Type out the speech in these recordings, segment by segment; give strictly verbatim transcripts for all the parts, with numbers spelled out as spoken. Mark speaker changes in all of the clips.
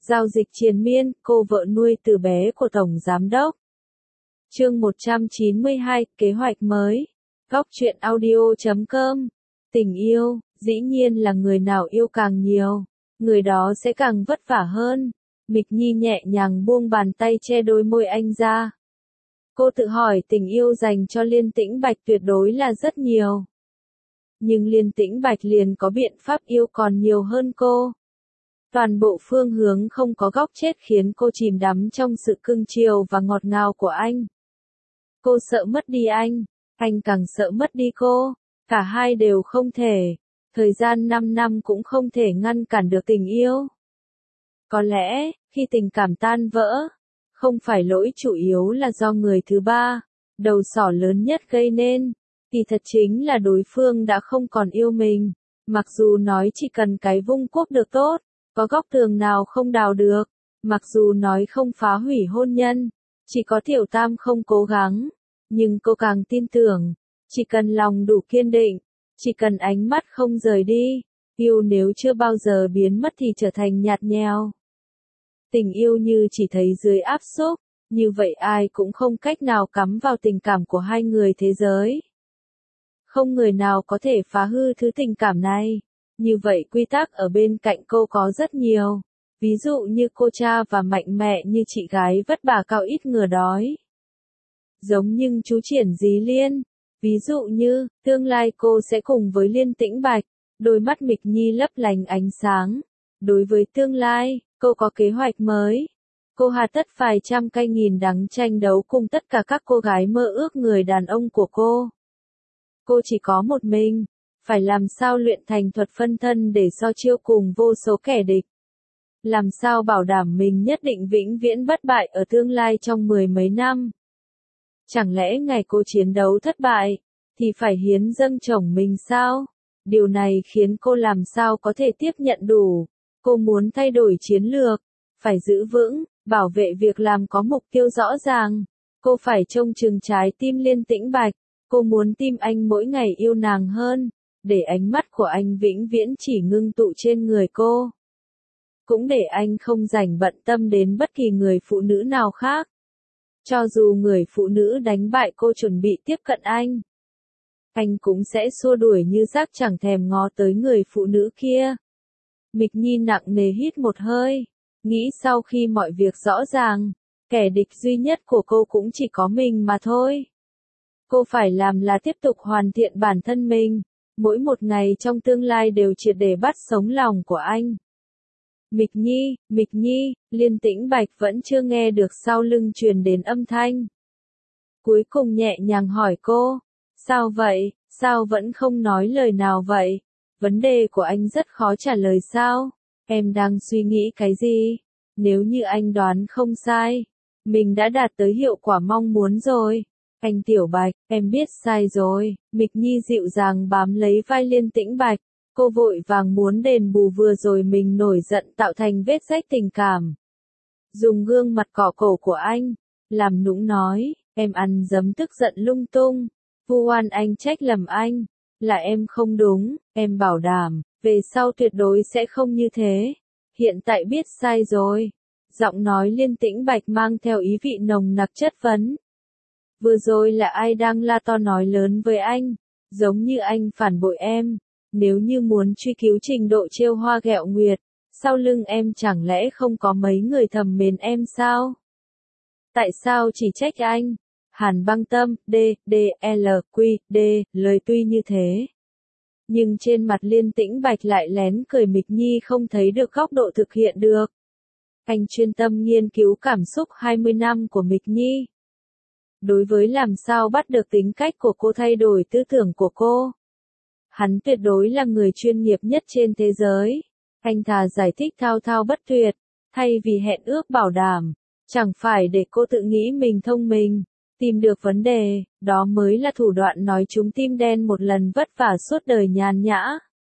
Speaker 1: Giao dịch triền miên, cô vợ nuôi từ bé của Tổng Giám đốc. Chương một trăm chín mươi hai, kế hoạch mới. Góc truyện audio chấm com. Tình yêu, dĩ nhiên là người nào yêu càng nhiều, người đó sẽ càng vất vả hơn. Mịch Nhi nhẹ nhàng buông bàn tay che đôi môi anh ra. Cô tự hỏi tình yêu dành cho Liên Tĩnh Bạch tuyệt đối là rất nhiều. Nhưng Liên Tĩnh Bạch liền có biện pháp yêu còn nhiều hơn cô. Toàn bộ phương hướng không có góc chết khiến cô chìm đắm trong sự cưng chiều và ngọt ngào của anh. Cô sợ mất đi anh, anh càng sợ mất đi cô, cả hai đều không thể. Thời gian năm năm cũng không thể ngăn cản được tình yêu. Có lẽ, khi tình cảm tan vỡ, không phải lỗi chủ yếu là do người thứ ba, đầu sỏ lớn nhất gây nên, thì thật chính là đối phương đã không còn yêu mình. Mặc dù nói chỉ cần cái vung cuốc được tốt, có góc tường nào không đào được, mặc dù nói không phá hủy hôn nhân, chỉ có Tiểu Tam không cố gắng, nhưng cô càng tin tưởng, chỉ cần lòng đủ kiên định, chỉ cần ánh mắt không rời đi, yêu nếu chưa bao giờ biến mất thì trở thành nhạt nhẽo. Tình yêu như chỉ thấy dưới áp xúc, như vậy ai cũng không cách nào cắm vào tình cảm của hai người thế giới. Không người nào có thể phá hư thứ tình cảm này. Như vậy quy tắc ở bên cạnh cô có rất nhiều. Ví dụ như cô cha và mạnh mẽ như chị gái vất vả cao ít ngừa đói. Giống như chú Triển Dí Liên. Ví dụ như, tương lai cô sẽ cùng với Liên Tĩnh Bạch. Đôi mắt Mịch Nhi lấp lánh ánh sáng. Đối với tương lai, cô có kế hoạch mới. Cô hà tất phải trăm cây nghìn đắng tranh đấu cùng tất cả các cô gái mơ ước người đàn ông của cô. Cô chỉ có một mình. Phải làm sao luyện thành thuật phân thân để so chiêu cùng vô số kẻ địch. Làm sao bảo đảm mình nhất định vĩnh viễn bất bại ở tương lai trong mười mấy năm. Chẳng lẽ ngày cô chiến đấu thất bại, thì phải hiến dâng chồng mình sao? Điều này khiến cô làm sao có thể tiếp nhận đủ. Cô muốn thay đổi chiến lược, phải giữ vững, bảo vệ việc làm có mục tiêu rõ ràng. Cô phải trông chừng trái tim Liên Tĩnh Bạch. Cô muốn tim anh mỗi ngày yêu nàng hơn. Để ánh mắt của anh vĩnh viễn chỉ ngưng tụ trên người cô. Cũng để anh không dành bận tâm đến bất kỳ người phụ nữ nào khác. Cho dù người phụ nữ đánh bại cô chuẩn bị tiếp cận anh, anh cũng sẽ xua đuổi như rác chẳng thèm ngó tới người phụ nữ kia. Mịch Nhi nặng nề hít một hơi, nghĩ sau khi mọi việc rõ ràng, kẻ địch duy nhất của cô cũng chỉ có mình mà thôi. Cô phải làm là tiếp tục hoàn thiện bản thân mình. Mỗi một ngày trong tương lai đều triệt để bắt sống lòng của anh. Mịch Nhi, Mịch Nhi, Liên Tĩnh Bạch vẫn chưa nghe được sau lưng truyền đến âm thanh. Cuối cùng nhẹ nhàng hỏi cô, sao vậy, sao vẫn không nói lời nào vậy? Vấn đề của anh rất khó trả lời sao? Em đang suy nghĩ cái gì? Nếu như anh đoán không sai, mình đã đạt tới hiệu quả mong muốn rồi. Anh Tiểu Bạch, em biết sai rồi. Mịch Nhi dịu dàng bám lấy vai Liên Tĩnh Bạch. Cô vội vàng muốn đền bù vừa rồi mình nổi giận tạo thành vết rách tình cảm. Dùng gương mặt cỏ cổ của anh, làm nũng nói, em ăn dấm tức giận lung tung. Vu oan anh trách lầm anh, là em không đúng, em bảo đảm, về sau tuyệt đối sẽ không như thế. Hiện tại biết sai rồi. Giọng nói Liên Tĩnh Bạch mang theo ý vị nồng nặc chất vấn. Vừa rồi là ai đang la to nói lớn với anh, giống như anh phản bội em, nếu như muốn truy cứu trình độ trêu hoa ghẹo nguyệt, sau lưng em chẳng lẽ không có mấy người thầm mến em sao? Tại sao chỉ trách anh? Hàn Băng Tâm, D, D, L, Q, D, lời tuy như thế. Nhưng trên mặt Liên Tĩnh Bạch lại lén cười. Mịch Nhi không thấy được góc độ thực hiện được. Anh chuyên tâm nghiên cứu cảm xúc hai mươi năm của Mịch Nhi. Đối với làm sao bắt được tính cách của cô thay đổi tư tưởng của cô. Hắn tuyệt đối là người chuyên nghiệp nhất trên thế giới. Anh thà giải thích thao thao bất tuyệt, thay vì hẹn ước bảo đảm. Chẳng phải để cô tự nghĩ mình thông minh, tìm được vấn đề, đó mới là thủ đoạn nói trúng tim đen một lần vất vả suốt đời nhàn nhã.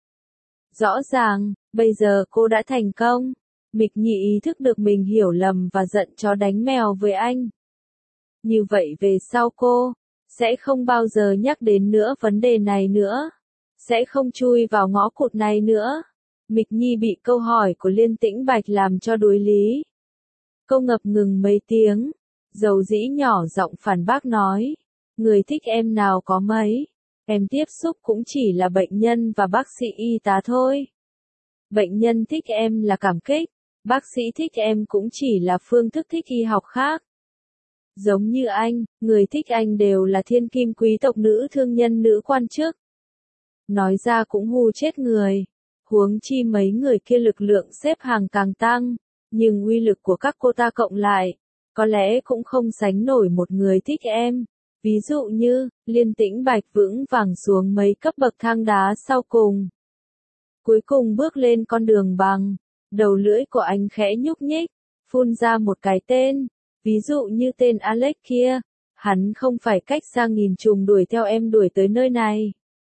Speaker 1: Rõ ràng, bây giờ cô đã thành công. Mịch Nhi ý thức được mình hiểu lầm và giận chó đánh mèo với anh. Như vậy về sau cô sẽ không bao giờ nhắc đến nữa vấn đề này nữa, sẽ không chui vào ngõ cụt này nữa. Mịch Nhi bị câu hỏi của Liên Tĩnh Bạch làm cho đuối lý. Cô ngập ngừng mấy tiếng, dầu dĩ nhỏ giọng phản bác nói, người thích em nào có mấy, em tiếp xúc cũng chỉ là bệnh nhân và bác sĩ y tá thôi. Bệnh nhân thích em là cảm kích, bác sĩ thích em cũng chỉ là phương thức thích y học khác. Giống như anh, người thích anh đều là thiên kim quý tộc nữ thương nhân nữ quan chức. Nói ra cũng hù chết người, huống chi mấy người kia lực lượng xếp hàng càng tăng, nhưng uy lực của các cô ta cộng lại, có lẽ cũng không sánh nổi một người thích em. Ví dụ như, Liên Tĩnh Bạch vững vàng xuống mấy cấp bậc thang đá sau cùng. Cuối cùng bước lên con đường bằng, đầu lưỡi của anh khẽ nhúc nhích, phun ra một cái tên, ví dụ như tên Alex kia, hắn không phải cách xa nghìn trùng đuổi theo em đuổi tới nơi này.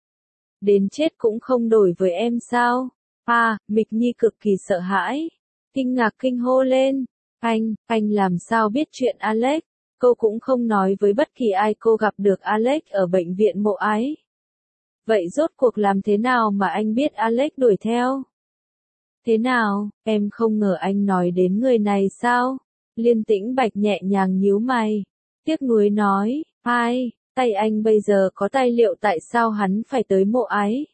Speaker 1: Đến chết cũng không đổi với em sao? À, Mịch Nhi cực kỳ sợ hãi, kinh ngạc kinh hô lên, anh, anh làm sao biết chuyện Alex? Cô cũng không nói với bất kỳ ai cô gặp được Alex ở bệnh viện Mộ Ái. Vậy rốt cuộc làm thế nào mà anh biết Alex đuổi theo? Thế nào, em không ngờ anh nói đến người này sao? Liên Tĩnh Bạch nhẹ nhàng nhíu mày, tiếc nuối nói, ai, tay anh bây giờ có tài liệu tại sao hắn phải tới Mộ Ái?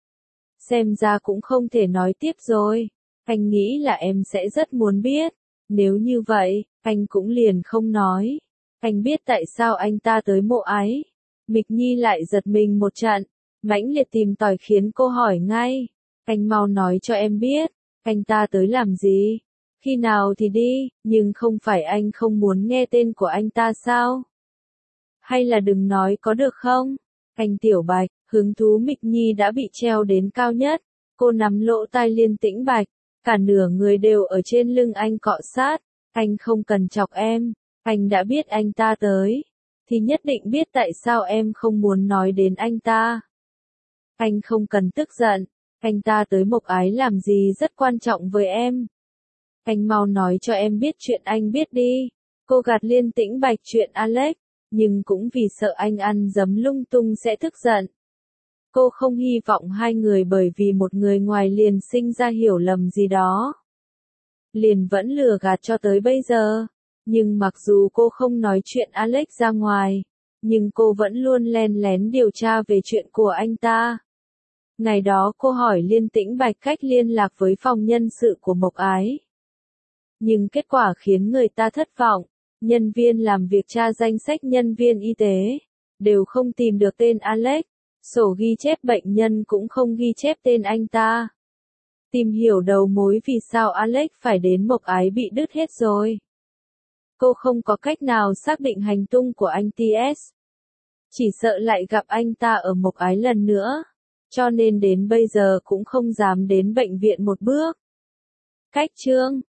Speaker 1: Xem ra cũng không thể nói tiếp rồi, anh nghĩ là em sẽ rất muốn biết, nếu như vậy, anh cũng liền không nói. Anh biết tại sao anh ta tới Mộ Ái. Mịch Nhi lại giật mình một trận, mãnh liệt tìm tòi khiến cô hỏi ngay. Anh mau nói cho em biết, anh ta tới làm gì? Khi nào thì đi, nhưng không phải anh không muốn nghe tên của anh ta sao? Hay là đừng nói có được không? Anh Tiểu Bạch, hứng thú Mịch Nhi đã bị treo đến cao nhất. Cô nắm lỗ tai Liên Tĩnh Bạch, cả nửa người đều ở trên lưng anh cọ sát. Anh không cần chọc em. Anh đã biết anh ta tới, thì nhất định biết tại sao em không muốn nói đến anh ta. Anh không cần tức giận, anh ta tới Mộc Ái làm gì rất quan trọng với em. Anh mau nói cho em biết chuyện anh biết đi. Cô gạt Liên Tĩnh Bạch chuyện Alex, nhưng cũng vì sợ anh ăn dấm lung tung sẽ tức giận. Cô không hy vọng hai người bởi vì một người ngoài liền sinh ra hiểu lầm gì đó. Liền vẫn lừa gạt cho tới bây giờ. Nhưng mặc dù cô không nói chuyện Alex ra ngoài, nhưng cô vẫn luôn len lén điều tra về chuyện của anh ta. Ngày đó cô hỏi Liên Tĩnh Bạch cách liên lạc với phòng nhân sự của Mộc Ái. Nhưng kết quả khiến người ta thất vọng, nhân viên làm việc tra danh sách nhân viên y tế, đều không tìm được tên Alex, sổ ghi chép bệnh nhân cũng không ghi chép tên anh ta. Tìm hiểu đầu mối vì sao Alex phải đến Mộc Ái bị đứt hết rồi. Cô không có cách nào xác định hành tung của anh tê ét. Chỉ sợ lại gặp anh ta ở Mộc Ái lần nữa. Cho nên đến bây giờ cũng không dám đến bệnh viện một bước. Cách chương